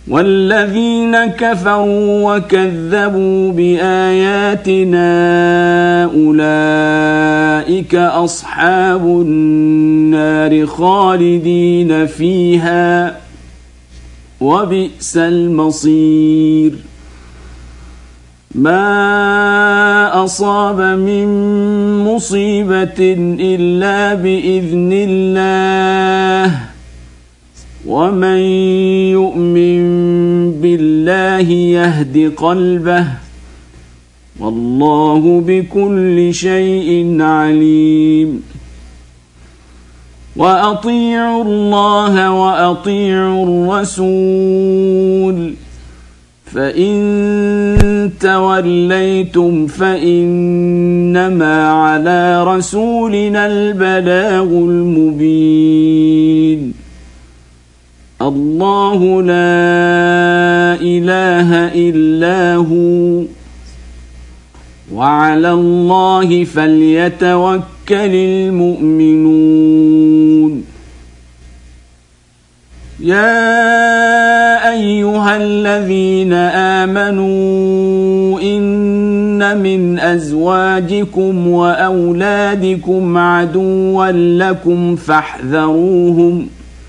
والذين كفروا وكذبوا بآياتنا أولئك أصحاب النار خالدين فيها وبئس المصير. ما أصاب من مصيبة إلا بإذن الله ومن يؤمن بالله يهد قلبه والله بكل شيء عليم. وأطيعوا الله وأطيعوا الرسول فإن توليتم فإنما على رسولنا البلاغ المبين. الله لا إله إلا هو وعلى الله فليتوكل المؤمنون. يا أيها الذين آمنوا إن من أزواجكم وأولادكم عدوا لكم فاحذروهم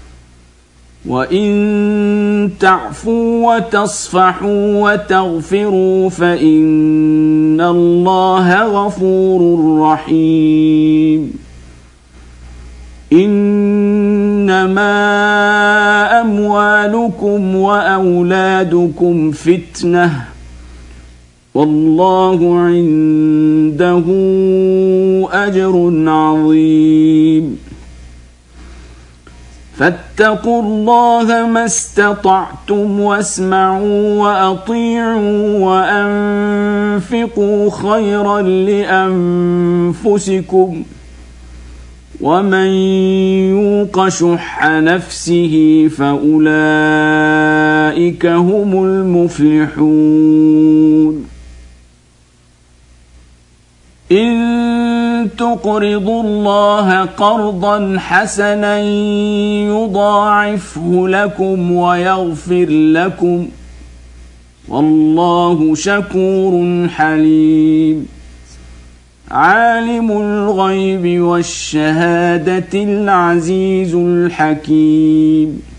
وإن تعفوا وتصفحوا وتغفروا فإن الله غفور رحيم. إنما أموالكم وأولادكم فتنة والله عنده أجر عظيم. فاتقوا الله ما استطعتم واسمعوا وأطيعوا وأنفقوا خيرا لأنفسكم ومن يوق شح نفسه فأولئك هم المفلحون. إن تقرضوا الله قرضا حسنا يضاعفه لكم ويغفر لكم والله شكور حليم. عالم الغيب والشهادة العزيز الحكيم.